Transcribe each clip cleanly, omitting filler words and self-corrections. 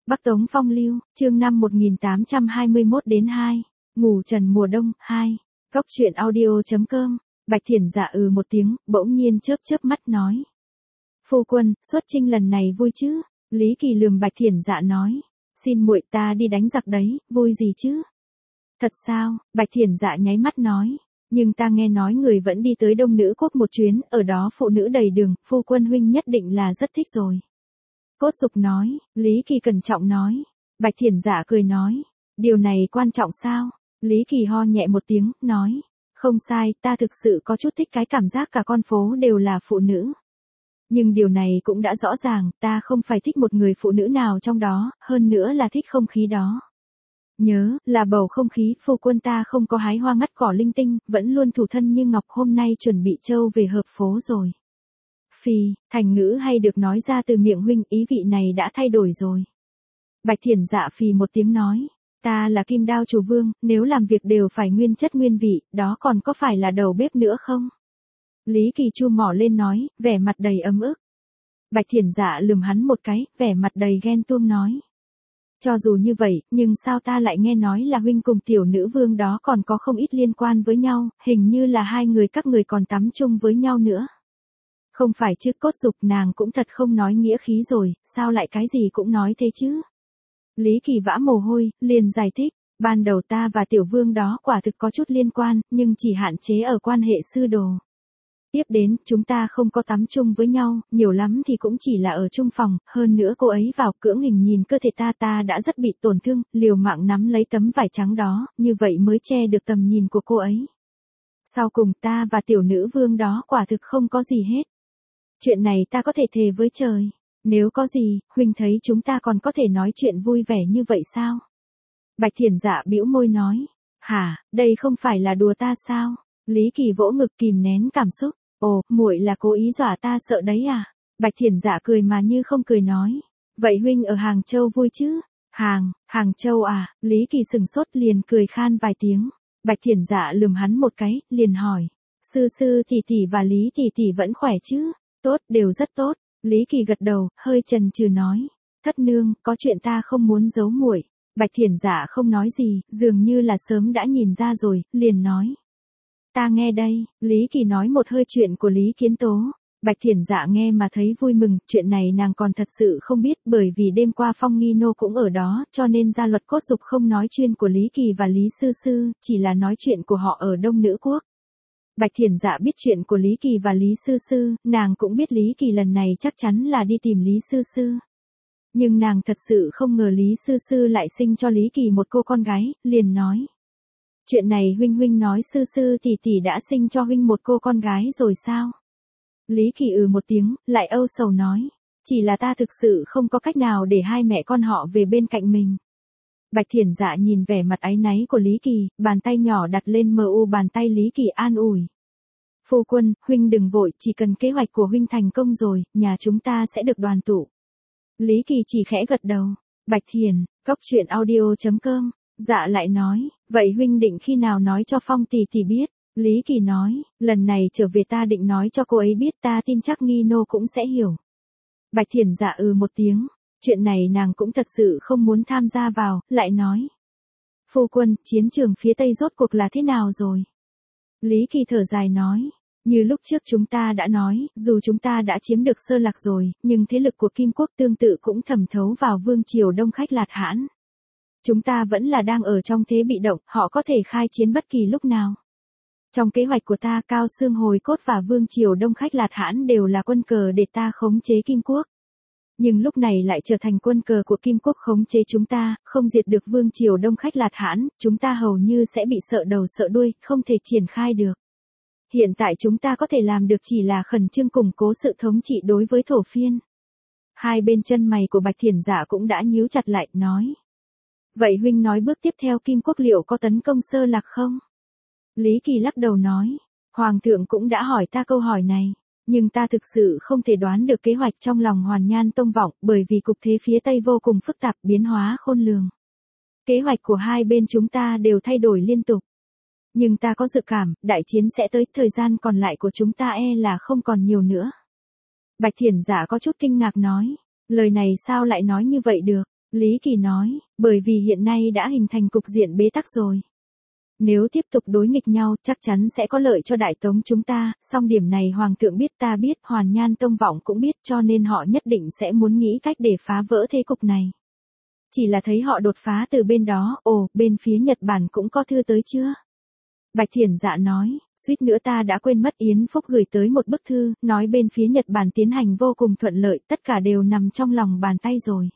Bắc Tống Phong Lưu, chương 5 1821-2, Ngủ Trần mùa đông, 2. Góc truyện audio.com, Bạch Thiển Dạ một tiếng, bỗng nhiên chớp chớp mắt nói. Phu quân, xuất chinh lần này vui chứ? Lý Kỳ lườm Bạch Thiển Dạ nói. Xin muội ta đi đánh giặc đấy, vui gì chứ? Thật sao? Bạch Thiển Dạ nháy mắt nói. Nhưng ta nghe nói người vẫn đi tới Đông Nữ Quốc một chuyến, ở đó phụ nữ đầy đường, phu quân huynh nhất định là rất thích rồi. Cốt Dục nói, Lý Kỳ cẩn trọng nói. Bạch Thiển Dạ cười nói, điều này quan trọng sao? Lý Kỳ ho nhẹ một tiếng, nói, không sai, ta thực sự có chút thích cái cảm giác cả con phố đều là phụ nữ. Nhưng điều này cũng đã rõ ràng, ta không phải thích một người phụ nữ nào trong đó, hơn nữa là thích không khí đó. Nhớ, là bầu không khí, phu quân ta không có hái hoa ngắt cỏ linh tinh, vẫn luôn thủ thân như ngọc, hôm nay chuẩn bị trâu về hợp phố rồi. Phì, thành ngữ hay được nói ra từ miệng huynh, ý vị này đã thay đổi rồi. Bạch Thiển Dạ phì một tiếng nói, ta là Kim Đao chủ vương, nếu làm việc đều phải nguyên chất nguyên vị, đó còn có phải là đầu bếp nữa không? Lý Kỳ chu mỏ lên nói, vẻ mặt đầy ấm ức. Bạch Thiển Dạ lườm hắn một cái, vẻ mặt đầy ghen tuông nói. Cho dù như vậy, nhưng sao ta lại nghe nói là huynh cùng tiểu nữ vương đó còn có không ít liên quan với nhau, hình như là hai người các người còn tắm chung với nhau nữa. Không phải chứ, Cốt Dục, nàng cũng thật không nói nghĩa khí rồi, sao lại cái gì cũng nói thế chứ? Lý Kỳ vã mồ hôi, liền giải thích, ban đầu ta và tiểu vương đó quả thực có chút liên quan, nhưng chỉ hạn chế ở quan hệ sư đồ. Tiếp đến, chúng ta không có tắm chung với nhau, nhiều lắm thì cũng chỉ là ở chung phòng, hơn nữa cô ấy vào cưỡng hình nhìn cơ thể ta đã rất bị tổn thương, liều mạng nắm lấy tấm vải trắng đó, như vậy mới che được tầm nhìn của cô ấy. Sau cùng ta và tiểu nữ vương đó quả thực không có gì hết. Chuyện này ta có thể thề với trời. Nếu có gì, huynh thấy chúng ta còn có thể nói chuyện vui vẻ như vậy sao? Bạch Thiển Dạ bĩu môi nói. Hả, đây không phải là đùa ta sao? Lý Kỳ vỗ ngực kìm nén cảm xúc. Ồ, muội là cố ý dọa ta sợ đấy à? Bạch Thiển Dạ cười mà như không cười nói. Vậy huynh ở Hàng Châu vui chứ? Hàng Châu à? Lý Kỳ sừng sốt liền cười khan vài tiếng. Bạch Thiển Dạ lườm hắn một cái, liền hỏi. Sư tỷ tỷ và Lý tỷ tỷ vẫn khỏe chứ? Tốt, đều rất tốt. Lý Kỳ gật đầu, hơi chần chừ nói. Thất nương, có chuyện ta không muốn giấu muội. Bạch Thiển Dạ không nói gì, dường như là sớm đã nhìn ra rồi, liền nói. Ta nghe đây, Lý Kỳ nói một hơi chuyện của Lý Kiến Tố. Bạch Thiển Dạ nghe mà thấy vui mừng, chuyện này nàng còn thật sự không biết, bởi vì đêm qua Phong Nghi Nô cũng ở đó, cho nên gia luật Cốt Dục không nói chuyện của Lý Kỳ và Lý Sư, chỉ là nói chuyện của họ ở Đông Nữ Quốc. Bạch Thiển Dạ biết chuyện của Lý Kỳ và Lý Sư, nàng cũng biết Lý Kỳ lần này chắc chắn là đi tìm Lý Sư. Nhưng nàng thật sự không ngờ Lý Sư lại sinh cho Lý Kỳ một cô con gái, liền nói. Chuyện này huynh nói Sư tỷ đã sinh cho huynh một cô con gái rồi sao? Lý Kỳ một tiếng, lại âu sầu nói. Chỉ là ta thực sự không có cách nào để hai mẹ con họ về bên cạnh mình. Bạch Thiển Dạ nhìn vẻ mặt áy náy của Lý Kỳ, bàn tay nhỏ đặt lên bàn tay Lý Kỳ an ủi. Phu quân, huynh đừng vội, chỉ cần kế hoạch của huynh thành công rồi, nhà chúng ta sẽ được đoàn tụ. Lý Kỳ chỉ khẽ gật đầu. Bạch Thiển, góc truyện audio.com, dạ lại nói, vậy huynh định khi nào nói cho Phong tỷ tỷ biết? Lý Kỳ nói, lần này trở về ta định nói cho cô ấy biết, ta tin chắc Nghi Nô cũng sẽ hiểu. Bạch Thiển Dạ một tiếng. Chuyện này nàng cũng thật sự không muốn tham gia vào, lại nói. Phu quân, chiến trường phía Tây rốt cuộc là thế nào rồi? Lý Kỳ thở dài nói. Như lúc trước chúng ta đã nói, dù chúng ta đã chiếm được Sơ Lạc rồi, nhưng thế lực của Kim Quốc tương tự cũng thẩm thấu vào vương triều Đông Khách Lạt Hãn. Chúng ta vẫn là đang ở trong thế bị động, họ có thể khai chiến bất kỳ lúc nào. Trong kế hoạch của ta, Cao Xương Hồi Cốt và vương triều Đông Khách Lạt Hãn đều là quân cờ để ta khống chế Kim Quốc. Nhưng lúc này lại trở thành quân cờ của Kim Quốc khống chế chúng ta, không diệt được vương triều Đông Khách Lạt Hãn, chúng ta hầu như sẽ bị sợ đầu sợ đuôi, không thể triển khai được. Hiện tại chúng ta có thể làm được chỉ là khẩn trương củng cố sự thống trị đối với thổ phiên. Hai bên chân mày của Bạch Thiển Dạ cũng đã nhíu chặt lại, nói. Vậy huynh nói bước tiếp theo Kim Quốc liệu có tấn công Sơ Lạc không? Lý Kỳ lắc đầu nói. Hoàng thượng cũng đã hỏi ta câu hỏi này. Nhưng ta thực sự không thể đoán được kế hoạch trong lòng Hoàn Nhan Tông Vọng, bởi vì cục thế phía Tây vô cùng phức tạp, biến hóa khôn lường. Kế hoạch của hai bên chúng ta đều thay đổi liên tục. Nhưng ta có dự cảm, đại chiến sẽ tới, thời gian còn lại của chúng ta là không còn nhiều nữa. Bạch Thiển Dạ có chút kinh ngạc nói. Lời này sao lại nói như vậy được? Lý Kỳ nói, bởi vì hiện nay đã hình thành cục diện bế tắc rồi. Nếu tiếp tục đối nghịch nhau chắc chắn sẽ có lợi cho Đại Tống chúng ta, song điểm này Hoàng thượng biết ta biết, Hoàn Nhan Tông Vọng cũng biết cho nên họ nhất định sẽ muốn nghĩ cách để phá vỡ thế cục này. Chỉ là thấy họ đột phá từ bên đó, bên phía Nhật Bản cũng có thư tới chưa? Bạch Thiển Dạ nói, suýt nữa ta đã quên mất Yến Phúc gửi tới một bức thư, nói bên phía Nhật Bản tiến hành vô cùng thuận lợi, tất cả đều nằm trong lòng bàn tay rồi.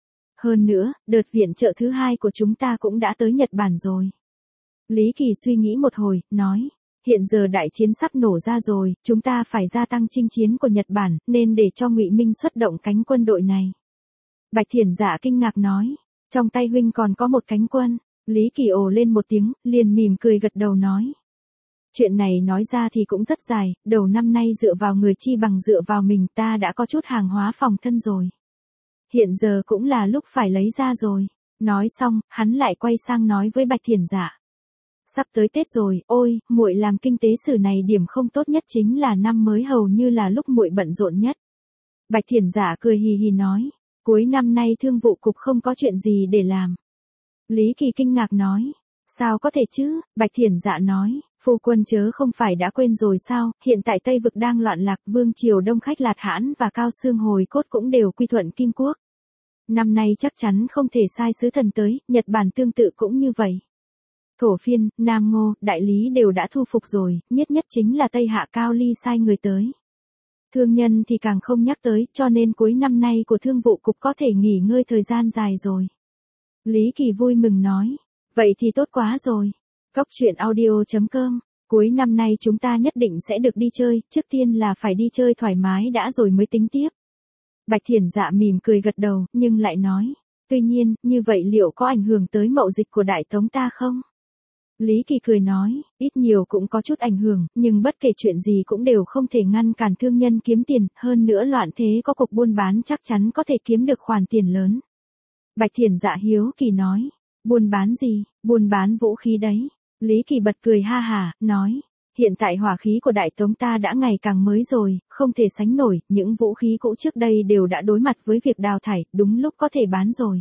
Hơn nữa, đợt viện trợ thứ 2 của chúng ta cũng đã tới Nhật Bản rồi. Lý Kỳ suy nghĩ một hồi, nói, hiện giờ đại chiến sắp nổ ra rồi, chúng ta phải gia tăng chinh chiến của Nhật Bản, nên để cho Ngụy Minh xuất động cánh quân đội này. Bạch Thiển Dạ kinh ngạc nói, trong tay huynh còn có một cánh quân. Lý Kỳ ồ lên một tiếng, liền mỉm cười gật đầu nói. Chuyện này nói ra thì cũng rất dài, đầu năm nay dựa vào người chi bằng dựa vào mình, ta đã có chút hàng hóa phòng thân rồi. Hiện giờ cũng là lúc phải lấy ra rồi. Nói xong, hắn lại quay sang nói với Bạch Thiển Dạ. Sắp tới Tết rồi, ôi, muội làm kinh tế sử này điểm không tốt nhất chính là năm mới hầu như là lúc muội bận rộn nhất. Bạch Thiển Dạ cười hì hì nói, cuối năm nay thương vụ cục không có chuyện gì để làm. Lý Kỳ kinh ngạc nói, sao có thể chứ? Bạch Thiển Dạ nói, phu quân chớ không phải đã quên rồi sao, hiện tại Tây Vực đang loạn lạc, vương triều Đông Khách Lạt Hãn và Cao Xương Hồi Cốt cũng đều quy thuận Kim Quốc. Năm nay chắc chắn không thể sai sứ thần tới, Nhật Bản tương tự cũng như vậy. Thổ Phiên, Nam Ngô, Đại Lý đều đã thu phục rồi, nhất chính là Tây Hạ Cao Ly sai người tới. Thương nhân thì càng không nhắc tới, cho nên cuối năm nay của thương vụ cục có thể nghỉ ngơi thời gian dài rồi. Lý Kỳ vui mừng nói, vậy thì tốt quá rồi. Cóc truyện audio.com, cuối năm nay chúng ta nhất định sẽ được đi chơi, trước tiên là phải đi chơi thoải mái đã rồi mới tính tiếp. Bạch Thiển Dạ mỉm cười gật đầu, nhưng lại nói, tuy nhiên, như vậy liệu có ảnh hưởng tới mậu dịch của Đại Tống ta không? Lý Kỳ cười nói, ít nhiều cũng có chút ảnh hưởng, nhưng bất kể chuyện gì cũng đều không thể ngăn cản thương nhân kiếm tiền, hơn nữa loạn thế có cuộc buôn bán chắc chắn có thể kiếm được khoản tiền lớn. Bạch Thiển Dạ hiếu kỳ nói, buôn bán gì, buôn bán vũ khí đấy. Lý Kỳ bật cười ha hả, nói, hiện tại hỏa khí của Đại Tống ta đã ngày càng mới rồi, không thể sánh nổi, những vũ khí cũ trước đây đều đã đối mặt với việc đào thải, đúng lúc có thể bán rồi.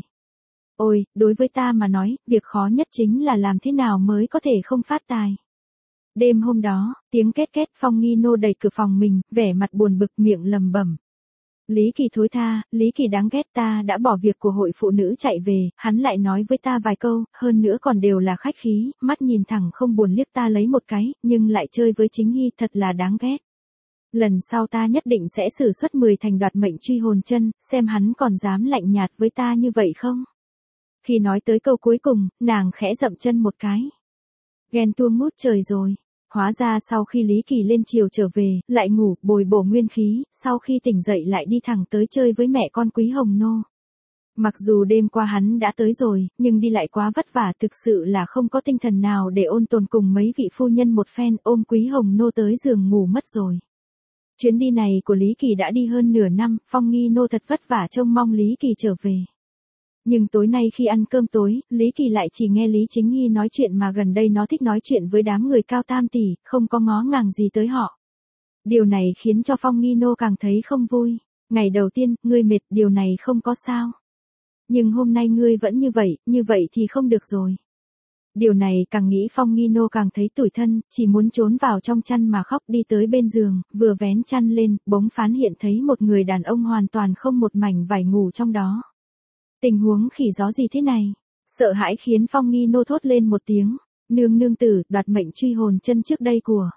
Ôi, đối với ta mà nói, việc khó nhất chính là làm thế nào mới có thể không phát tài. Đêm hôm đó, tiếng két két, Phong Nghi Nô đẩy cửa phòng mình, vẻ mặt buồn bực miệng lầm bẩm. Lý Kỳ thối tha, Lý Kỳ đáng ghét, ta đã bỏ việc của hội phụ nữ chạy về, hắn lại nói với ta vài câu, hơn nữa còn đều là khách khí, mắt nhìn thẳng không buồn liếc ta lấy một cái, nhưng lại chơi với chính Hy, thật là đáng ghét. Lần sau ta nhất định sẽ sử xuất 10 thành đoạt mệnh truy hồn chân, xem hắn còn dám lạnh nhạt với ta như vậy không? Khi nói tới câu cuối cùng, nàng khẽ dậm chân một cái. Ghen tuông ngút trời rồi. Hóa ra sau khi Lý Kỳ lên chiều trở về, lại ngủ, bồi bổ nguyên khí, sau khi tỉnh dậy lại đi thẳng tới chơi với mẹ con Quý Hồng Nô. Mặc dù đêm qua hắn đã tới rồi, nhưng đi lại quá vất vả, thực sự là không có tinh thần nào để ôn tồn cùng mấy vị phu nhân một phen, ôm Quý Hồng Nô tới giường ngủ mất rồi. Chuyến đi này của Lý Kỳ đã đi hơn nửa năm, Phong Nghi Nô thật vất vả trông mong Lý Kỳ trở về. Nhưng tối nay khi ăn cơm tối, Lý Kỳ lại chỉ nghe Lý Chính Nghi nói chuyện mà gần đây nó thích nói chuyện với đám người cao tam tỷ, không có ngó ngàng gì tới họ. Điều này khiến cho Phong Nghi Nô càng thấy không vui. Ngày đầu tiên, ngươi mệt, điều này không có sao. Nhưng hôm nay ngươi vẫn như vậy thì không được rồi. Điều này càng nghĩ Phong Nghi Nô càng thấy tủi thân, chỉ muốn trốn vào trong chăn mà khóc, đi tới bên giường, vừa vén chăn lên, bỗng phát hiện thấy một người đàn ông hoàn toàn không một mảnh vải ngủ trong đó. Tình huống khỉ gió gì thế này? Sợ hãi khiến Phong Nghi Nô thốt lên một tiếng, nương tử, đoạt mệnh truy hồn chân trước đây của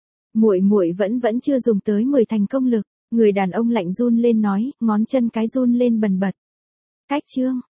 muội vẫn chưa dùng tới 10 thành công lực. Người đàn ông lạnh run lên nói, ngón chân cái run lên bần bật. Cách chương